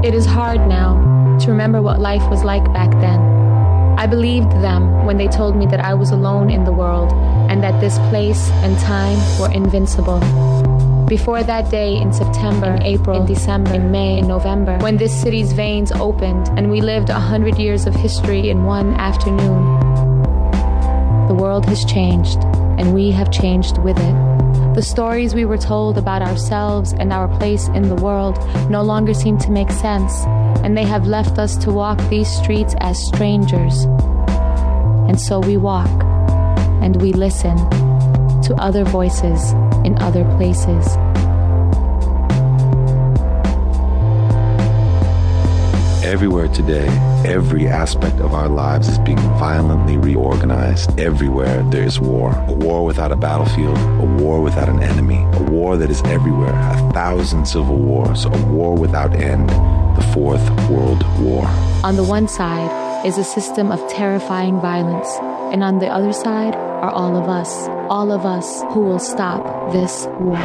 It is hard now to remember what life was like back then. I believed them when they told me that I was alone in the world and that this place and time were invincible. Before that day in September, in April, in December, in May, in November, when this city's veins opened and we lived 100 years of history in one afternoon, the world has changed and we have changed with it. The stories we were told about ourselves and our place in the world no longer seem to make sense, and they have left us to walk these streets as strangers. And so we walk, and we listen to other voices in other places. Everywhere today, every aspect of our lives is being violently reorganized. Everywhere there is war. A war without a battlefield, a war without an enemy, a war that is everywhere, 1,000 civil wars, a war without end, the Fourth World War. On the one side is a system of terrifying violence, and on the other side are all of us who will stop this war.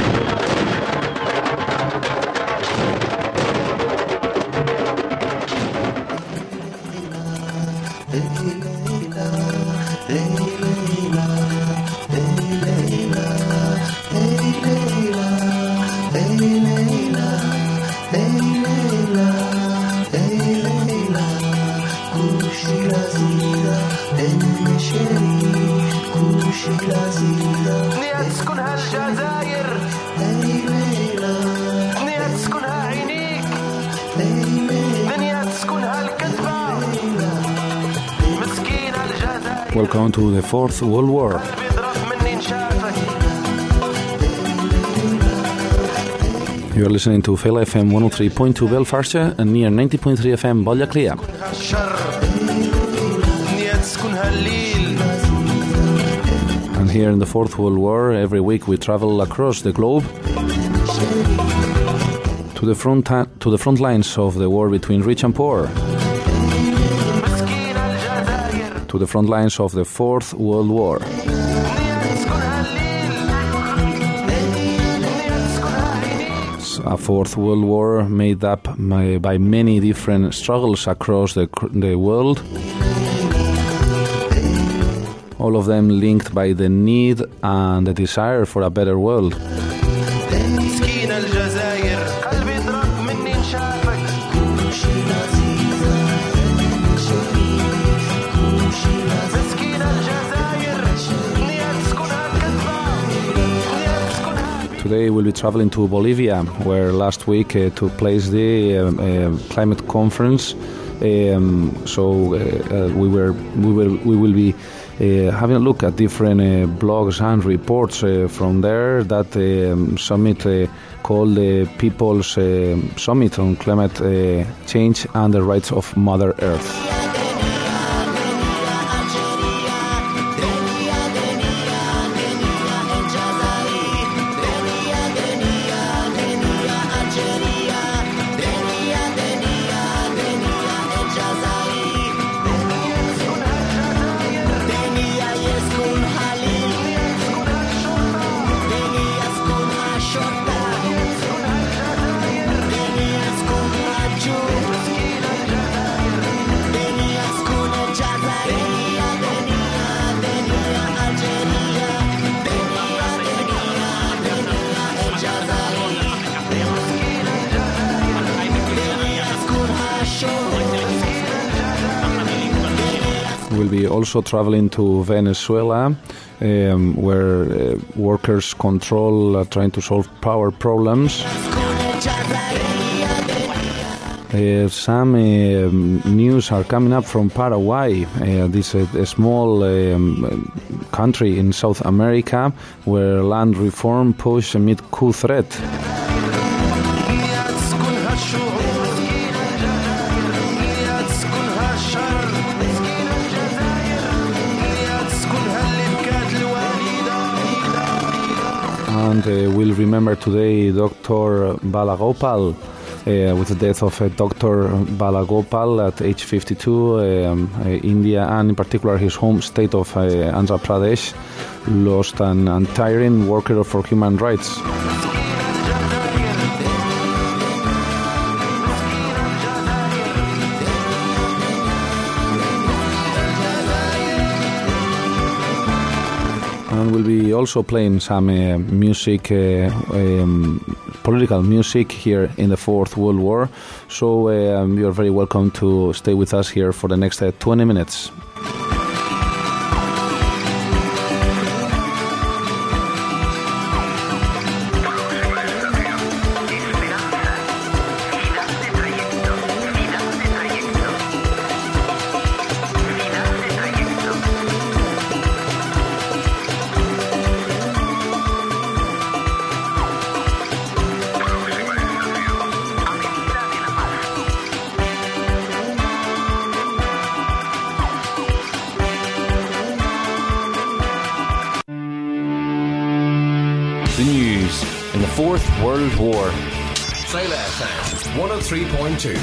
Welcome to the Fourth World War. You're listening to Fela FM 103.2 Belfast and near 90.3 FM Ballyclea. And here in the Fourth World War, every week we travel across the globe to the front lines of the war between rich and poor, to the front lines of the Fourth World War. A Fourth World War made up by many different struggles across the world, all of them linked by the need and the desire for a better world. Today we'll be traveling to Bolivia, where last week took place the climate conference. So we will be having a look at different blogs and reports from there. That summit called the People's Summit on Climate Change and the Rights of Mother Earth. We'll be also traveling to Venezuela, where workers' control are trying to solve power problems. Some news are coming up from Paraguay, this a small country in South America, where land reform push amid coup threat. And we'll remember today Dr. Balagopal, with the death of Dr. Balagopal at age 52, India, and in particular his home state of Andhra Pradesh, lost an untiring worker for human rights. And we'll be also playing some music, political music here in the Fourth World War. So you're very welcome to stay with us here for the next 20 minutes. The news in the Fourth World War. Sailor FM 103.2.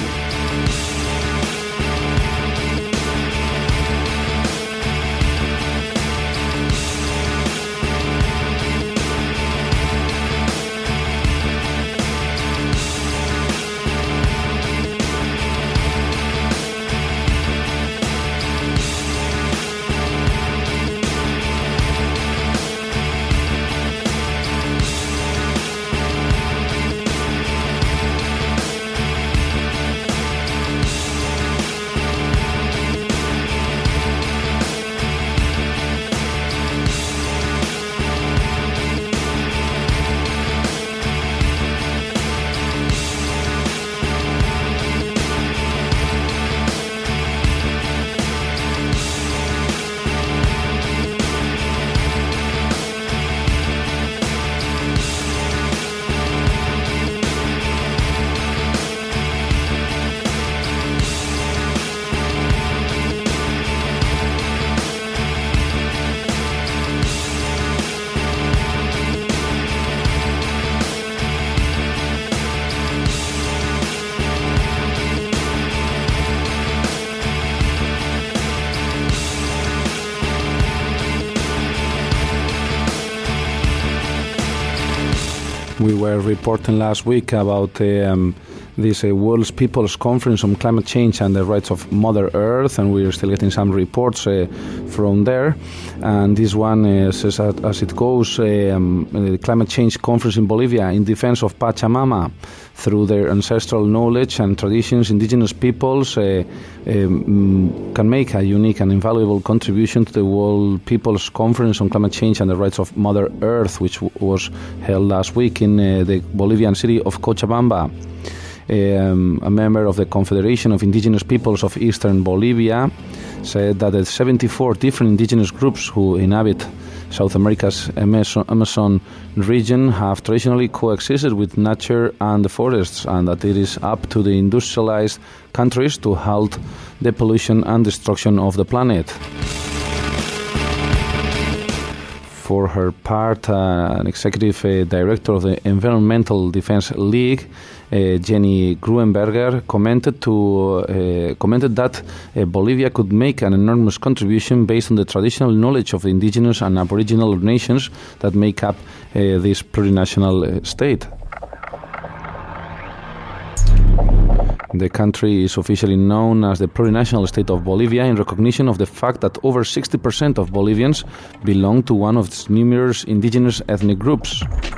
We were reporting last week about this World People's Conference on Climate Change and the Rights of Mother Earth, and we are still getting some reports from there. And this one says, as it goes, the Climate Change Conference in Bolivia in defense of Pachamama. Through their ancestral knowledge and traditions, indigenous peoples can make a unique and invaluable contribution to the World People's Conference on Climate Change and the Rights of Mother Earth, which was held last week in the Bolivian city of Cochabamba. A member of the Confederation of Indigenous Peoples of Eastern Bolivia said that the 74 different indigenous groups who inhabit South America's Amazon region have traditionally coexisted with nature and the forests, and that it is up to the industrialized countries to halt the pollution and destruction of the planet. For her part, an executive director of the Environmental Defense League, Jenny Gruenberger, commented that Bolivia could make an enormous contribution based on the traditional knowledge of the indigenous and aboriginal nations that make up this plurinational state. The country is officially known as the plurinational state of Bolivia in recognition of the fact that over 60% of Bolivians belong to one of its numerous indigenous ethnic groups.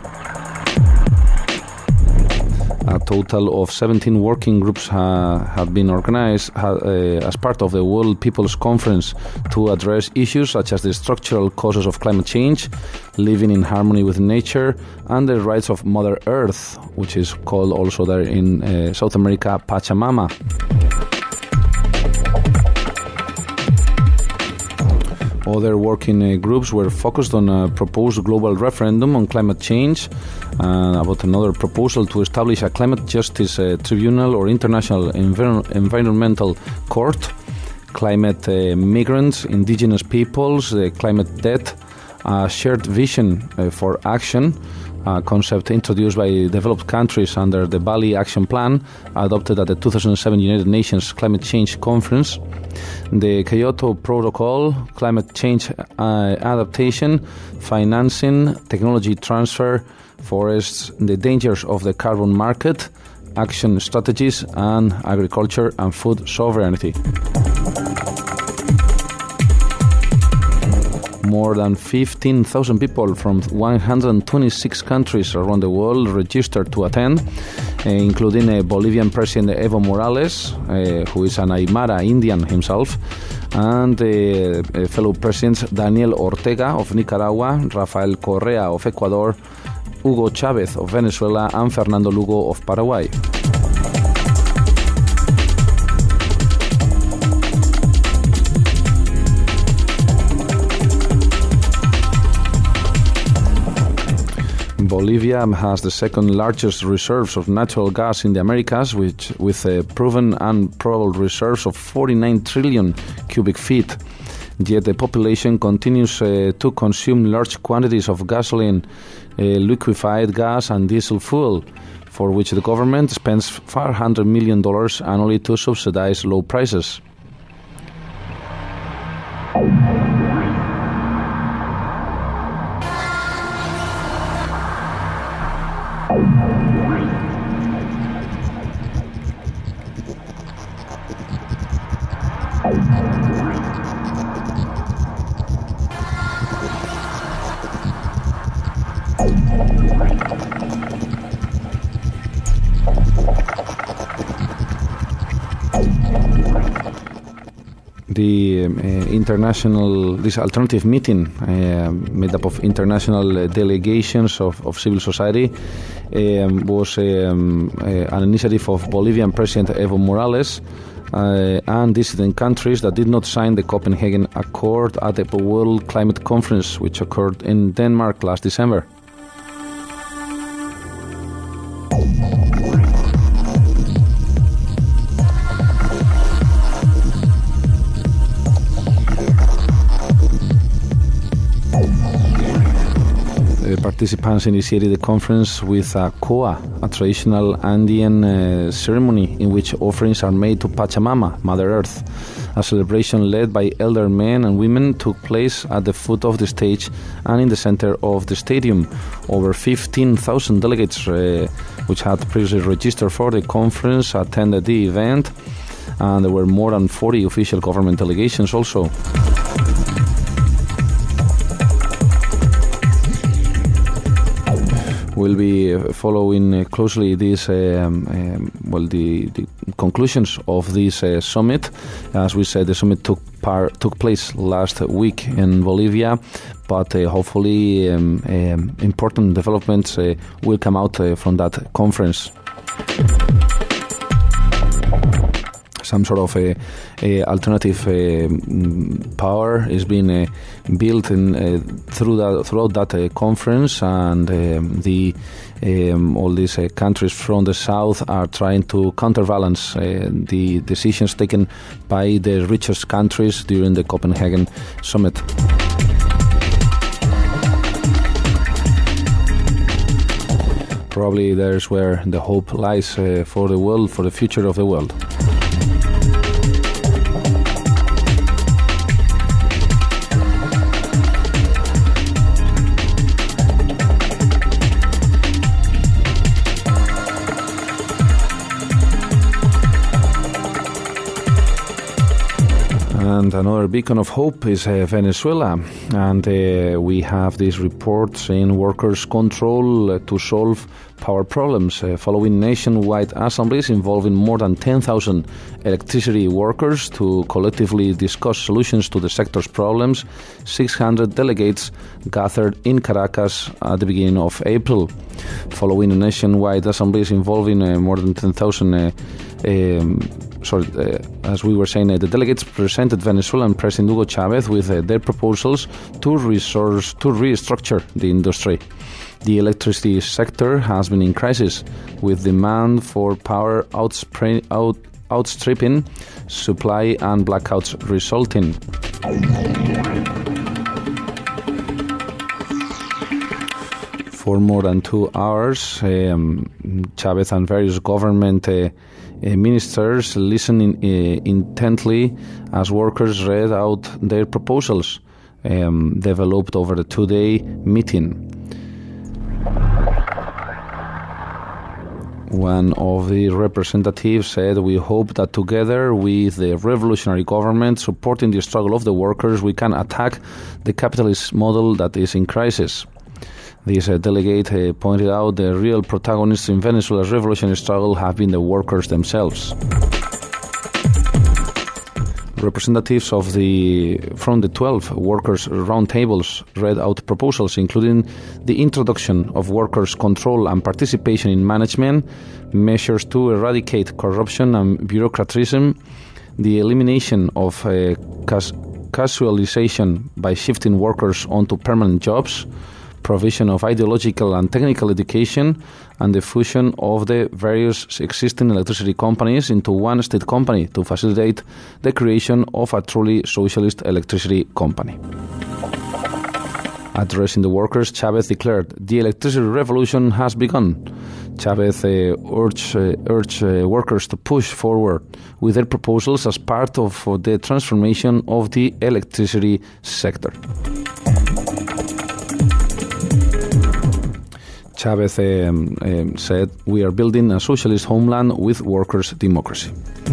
A total of 17 working groups have been organized as part of the World People's Conference to address issues such as the structural causes of climate change, living in harmony with nature, and the rights of Mother Earth, which is called also there in South America, Pachamama. Other working groups were focused on a proposed global referendum on climate change, about another proposal to establish a climate justice tribunal or international environmental court, climate migrants, indigenous peoples, climate debt, a shared vision for action, a concept introduced by developed countries under the Bali Action Plan, adopted at the 2007 United Nations Climate Change Conference, the Kyoto Protocol, climate change adaptation, financing, technology transfer, forests, the dangers of the carbon market, action strategies, and agriculture and food sovereignty. More than 15,000 people from 126 countries around the world registered to attend, including Bolivian President Evo Morales, who is an Aymara Indian himself, and fellow presidents Daniel Ortega of Nicaragua, Rafael Correa of Ecuador, Hugo Chavez of Venezuela, and Fernando Lugo of Paraguay. Bolivia has the second largest reserves of natural gas in the Americas, with proven and probable reserves of 49 trillion cubic feet. Yet the population continues to consume large quantities of gasoline, liquefied gas and diesel fuel, for which the government spends $500 million annually to subsidize low prices. This alternative meeting made up of international delegations of civil society was an initiative of Bolivian President Evo Morales and dissident countries that did not sign the Copenhagen Accord at the World Climate Conference, which occurred in Denmark last December. Participants initiated the conference with a Coa, a traditional Andean ceremony in which offerings are made to Pachamama, Mother Earth. A celebration led by elder men and women took place at the foot of the stage and in the center of the stadium. Over 15,000 delegates, which had previously registered for the conference, attended the event, and there were more than 40 official government delegations also. We'll be following closely this, the conclusions of this summit. As we said, the summit took place last week in Bolivia, but hopefully important developments will come out from that conference. Some sort of alternative power is being built throughout that conference, and all these countries from the south are trying to counterbalance the decisions taken by the richest countries during the Copenhagen summit. Probably there's where the hope lies for the world, for the future of the world. And another beacon of hope is Venezuela, and we have this report saying workers' control to solve power problems. Following nationwide assemblies involving more than 10,000 electricity workers to collectively discuss solutions to the sector's problems, 600 delegates gathered in Caracas at the beginning of April. Following nationwide assemblies involving more than 10,000 as we were saying, the delegates presented Venezuelan President Hugo Chavez with their proposals to restructure the industry. The electricity sector has been in crisis, with demand for power outstripping supply and blackouts resulting. For more than 2 hours, Chavez and various government ministers listening intently as workers read out their proposals developed over the 2-day meeting. One of the representatives said, "We hope that together with the revolutionary government supporting the struggle of the workers, we can attack the capitalist model that is in crisis." This delegate pointed out the real protagonists in Venezuela's revolutionary struggle have been the workers themselves. Representatives from the 12 workers' roundtables read out proposals including the introduction of workers' control and participation in management, measures to eradicate corruption and bureaucratism, the elimination of casualization by shifting workers onto permanent jobs, provision of ideological and technical education, and the fusion of the various existing electricity companies into one state company to facilitate the creation of a truly socialist electricity company. Addressing the workers, Chavez declared, "The electricity revolution has begun." Chavez urged workers to push forward with their proposals as part of the transformation of the electricity sector. Chavez said, "We are building a socialist homeland with workers' democracy."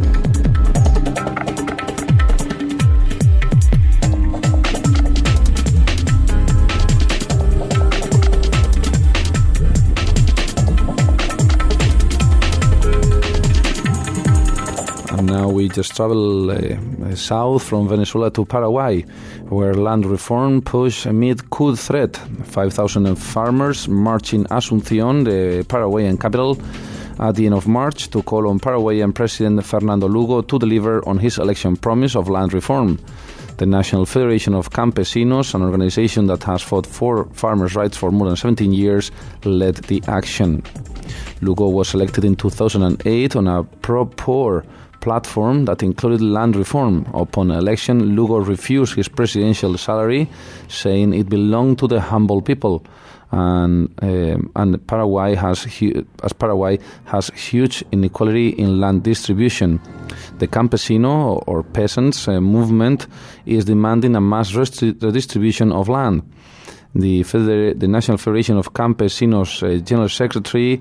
Now we just travel south from Venezuela to Paraguay, where land reform push amid coup threat. 5,000 farmers march in Asunción, the Paraguayan capital, at the end of March to call on Paraguayan President Fernando Lugo to deliver on his election promise of land reform. The National Federation of Campesinos, an organization that has fought for farmers' rights for more than 17 years, led the action. Lugo was elected in 2008 on a pro-poor platform that included land reform. Upon election, Lugo refused his presidential salary, saying it belonged to the humble people. And Paraguay has huge inequality in land distribution. The campesino or peasants movement is demanding a mass redistribution of land. The National Federation of Campesinos General Secretary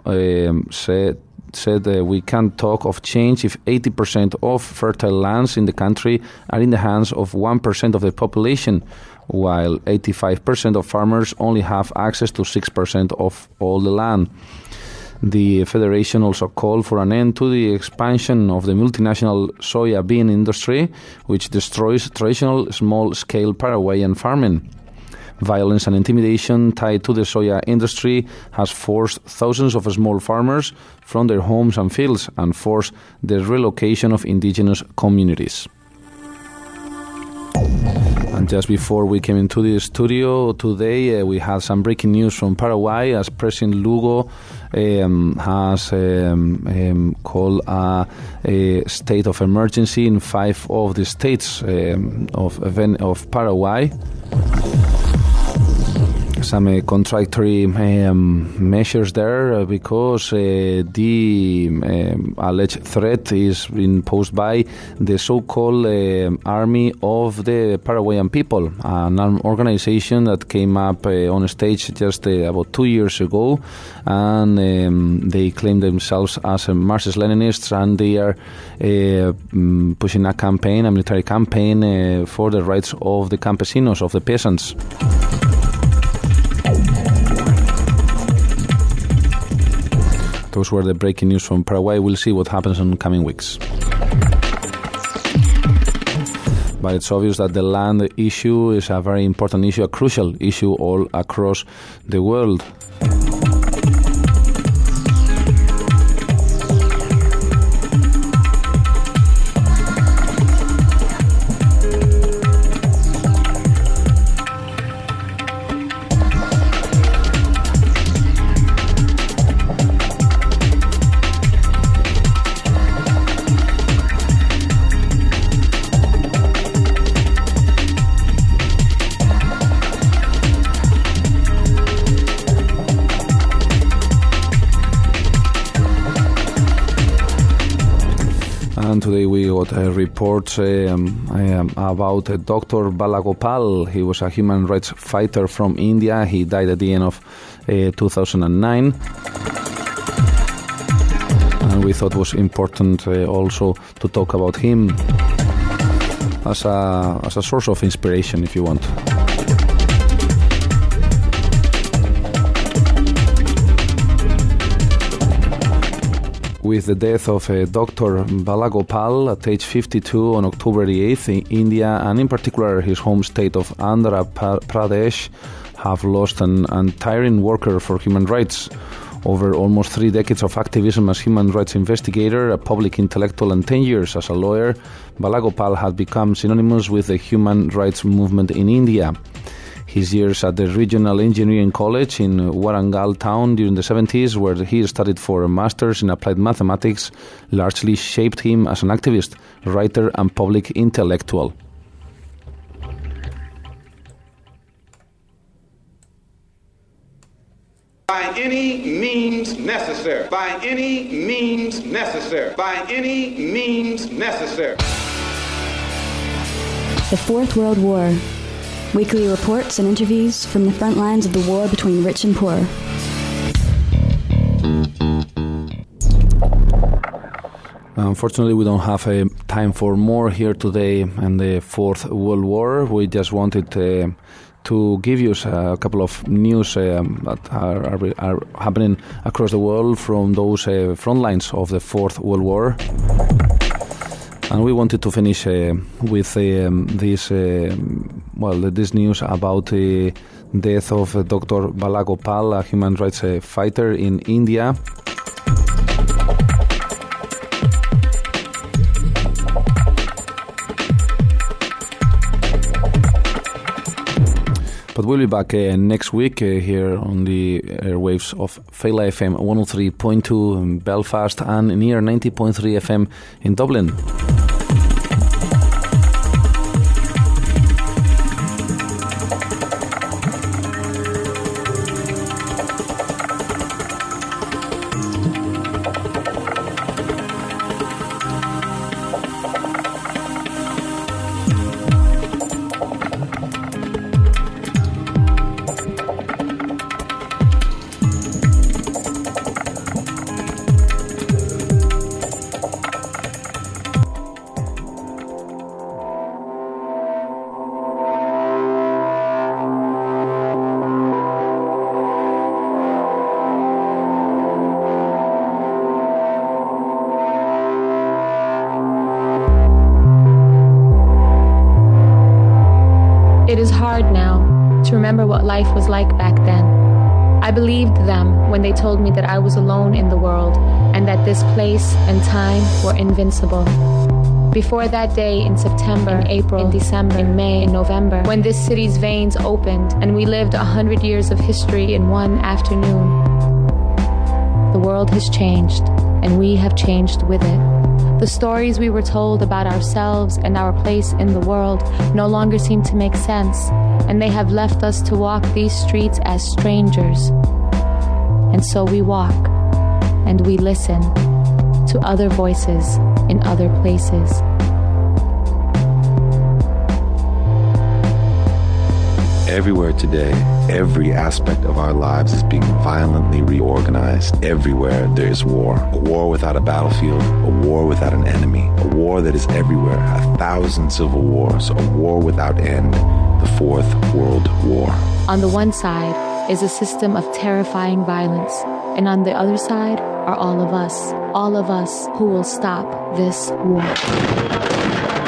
said we can't talk of change if 80% of fertile lands in the country are in the hands of 1% of the population, while 85% of farmers only have access to 6% of all the land. The federation also called for an end to the expansion of the multinational soya bean industry, which destroys traditional small-scale Paraguayan farming. Violence and intimidation tied to the soya industry has forced thousands of small farmers from their homes and fields and forced the relocation of indigenous communities. And just before we came into the studio today, we had some breaking news from Paraguay as President Lugo has called a state of emergency in 5 of the states of Paraguay. Some contradictory measures there because the alleged threat is imposed by the so-called Army of the Paraguayan People, an armed organization that came up on stage just about 2 years ago, and they claim themselves as Marxist-Leninists, and they are pushing a military campaign for the rights of the campesinos, of the peasants. Those were the breaking news from Paraguay. We'll see what happens in the coming weeks. But it's obvious that the land issue is a very important issue, a crucial issue all across the world. And today we got reports about Dr. Balagopal. He was a human rights fighter from India. He died at the end of 2009. and we thought it was important also to talk about him as a source of inspiration, if you want. With the death of Dr. Balagopal at age 52 on October the 8th in India, and in particular his home state of Andhra Pradesh, have lost an untiring worker for human rights. Over almost 3 decades of activism as human rights investigator, a public intellectual, and 10 years as a lawyer, Balagopal had become synonymous with the human rights movement in India. His years at the Regional Engineering College in Warangal town during the 70s, where he studied for a master's in applied mathematics, largely shaped him as an activist, writer, and public intellectual. By any means necessary. By any means necessary. By any means necessary. The Fourth World War. Weekly reports and interviews from the front lines of the war between rich and poor. Unfortunately, we don't have time for more here today in the Fourth World War. We just wanted to give you a couple of news that are happening across the world from those front lines of the Fourth World War. And we wanted to finish with this news about the death of Dr. Balagopal, a human rights fighter in India. But we'll be back next week here on the airwaves of Faila FM 103.2 in Belfast and near 90.3 FM in Dublin. It is hard now to remember what life was like back then. I believed them when they told me that I was alone in the world and that this place and time were invincible. Before that day in September, in April, in December, in May, in November, when this city's veins opened and we lived 100 years of history in one afternoon, the world has changed and we have changed with it. The stories we were told about ourselves and our place in the world no longer seem to make sense, and they have left us to walk these streets as strangers. And so we walk, and we listen to other voices in other places. Everywhere today, every aspect of our lives is being violently reorganized. Everywhere there is war. A war without a battlefield, a war without an enemy, a war that is everywhere, 1,000 civil wars, a war without end, the Fourth World War. On the one side is a system of terrifying violence, and on the other side are all of us who will stop this war.